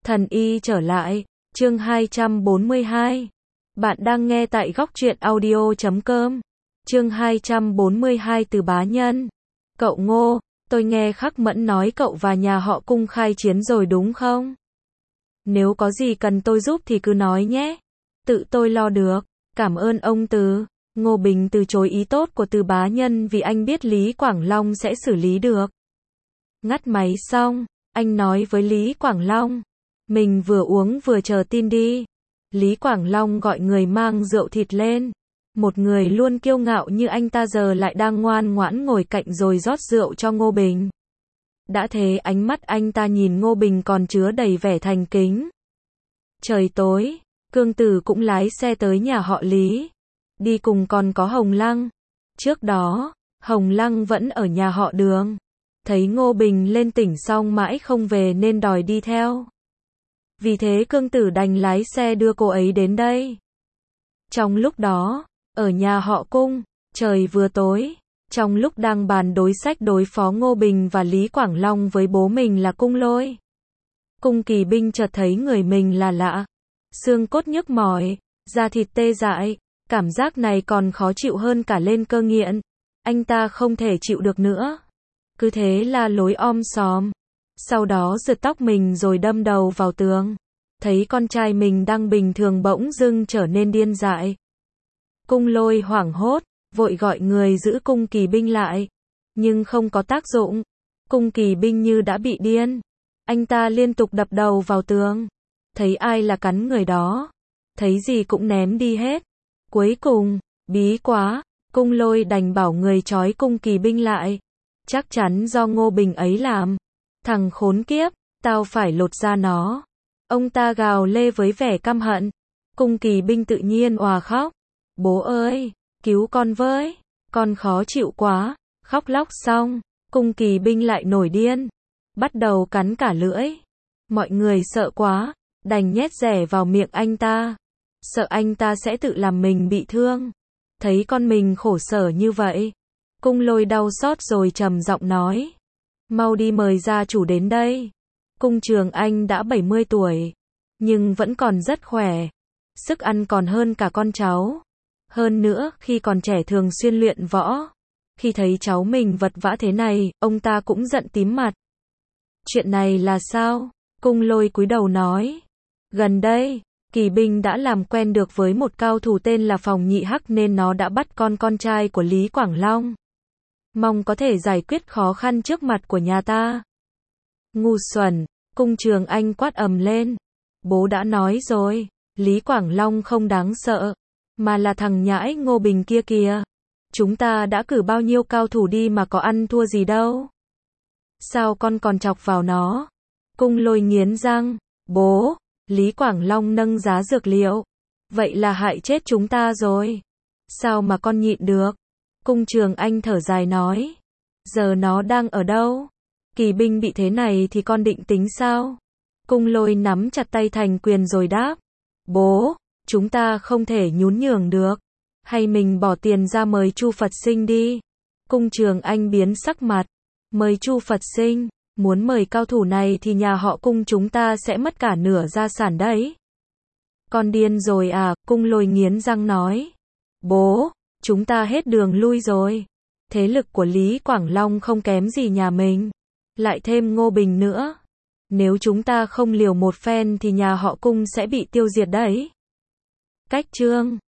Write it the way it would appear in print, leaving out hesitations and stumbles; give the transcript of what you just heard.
Thần y trở lại, chương 242. Bạn đang nghe tại góc truyện audio.com. Chương 242 từ bá nhân. Cậu Ngô, tôi nghe Khắc Mẫn nói cậu và nhà họ Cung khai chiến rồi đúng không? Nếu có gì cần tôi giúp thì cứ nói nhé. Tự tôi lo được, cảm ơn ông Từ. Ngô Bình từ chối ý tốt của Từ bá nhân vì anh biết Lý Quảng Long sẽ xử lý được. Ngắt máy xong, anh nói với Lý Quảng Long. Mình vừa uống vừa chờ tin đi. Lý Quảng Long gọi người mang rượu thịt lên. Một người luôn kiêu ngạo như anh ta giờ lại đang ngoan ngoãn ngồi cạnh rồi rót rượu cho Ngô Bình. Đã thế ánh mắt anh ta nhìn Ngô Bình còn chứa đầy vẻ thành kính. Trời tối, Cương Tử cũng lái xe tới nhà họ Lý. Đi cùng còn có Hồng Lăng. Trước đó, Hồng Lăng vẫn ở nhà họ Đường. Thấy Ngô Bình lên tỉnh xong mãi không về nên đòi đi theo. Vì thế Cương Tử đành lái xe đưa cô ấy đến đây. Trong lúc đó, ở nhà họ Cung, trời vừa tối. Trong lúc đang bàn đối sách đối phó Ngô Bình và Lý Quảng Long với bố mình là Cung Lôi. Cung Kỳ Binh chợt thấy người mình là lạ. Xương cốt nhức mỏi, da thịt tê dại. Cảm giác này còn khó chịu hơn cả lên cơn nghiện. Anh ta không thể chịu được nữa. Cứ thế la lối om sòm. Sau đó giật tóc mình rồi đâm đầu vào tường. Thấy con trai mình đang bình thường bỗng dưng trở nên điên dại. Cung Lôi hoảng hốt, vội gọi người giữ Cung Kỳ Binh lại. Nhưng không có tác dụng. Cung Kỳ Binh như đã bị điên. Anh ta liên tục đập đầu vào tường. Thấy ai là cắn người đó. Thấy gì cũng ném đi hết. Cuối cùng, bí quá, Cung Lôi đành bảo người trói Cung Kỳ Binh lại. Chắc chắn do Ngô Bình ấy làm. Thằng khốn kiếp, tao phải lột da nó. Ông ta gào lê với vẻ căm hận. Cung Kỳ Binh tự nhiên òa khóc. Bố ơi, cứu con với. Con khó chịu quá. Khóc lóc xong, Cung Kỳ Binh lại nổi điên. Bắt đầu cắn cả lưỡi. Mọi người sợ quá, đành nhét rẻ vào miệng anh ta. Sợ anh ta sẽ tự làm mình bị thương. Thấy con mình khổ sở như vậy. Cung Lôi đau xót rồi trầm giọng nói. Mau đi mời gia chủ đến đây. Cung Trường Anh đã 70 tuổi. Nhưng vẫn còn rất khỏe. Sức ăn còn hơn cả con cháu. Hơn nữa, khi còn trẻ thường xuyên luyện võ. Khi thấy cháu mình vật vã thế này, ông ta cũng giận tím mặt. Chuyện này là sao? Cung Lôi cúi đầu nói. Gần đây, Kỳ Binh đã làm quen được với một cao thủ tên là Phòng Nhị Hắc nên nó đã bắt con trai của Lý Quảng Long. Mong có thể giải quyết khó khăn trước mặt của nhà ta. Ngu xuẩn, Cung Trường Anh quát ầm lên. Bố đã nói rồi, Lý Quảng Long không đáng sợ, mà là thằng nhãi Ngô Bình kia kìa. Chúng ta đã cử bao nhiêu cao thủ đi mà có ăn thua gì đâu. Sao con còn chọc vào nó? Cung Lôi nghiến răng. Bố, Lý Quảng Long nâng giá dược liệu. Vậy là hại chết chúng ta rồi. Sao mà con nhịn được? Cung Trường Anh thở dài nói. Giờ nó đang ở đâu? Kỳ Binh bị thế này thì con định tính sao? Cung Lôi nắm chặt tay thành quyền rồi đáp. Bố, chúng ta không thể nhún nhường được. Hay mình bỏ tiền ra mời Chu Phật Sinh đi. Cung Trường Anh biến sắc mặt. Mời Chu Phật Sinh. Muốn mời cao thủ này thì nhà họ Cung chúng ta sẽ mất cả nửa gia sản đấy. Con điên rồi à? Cung Lôi nghiến răng nói. Bố, chúng ta hết đường lui rồi. Thế lực của Lý Quảng Long không kém gì nhà mình. Lại thêm Ngô Bình nữa. Nếu chúng ta không liều một phen thì nhà họ Cung sẽ bị tiêu diệt đấy. Cách chương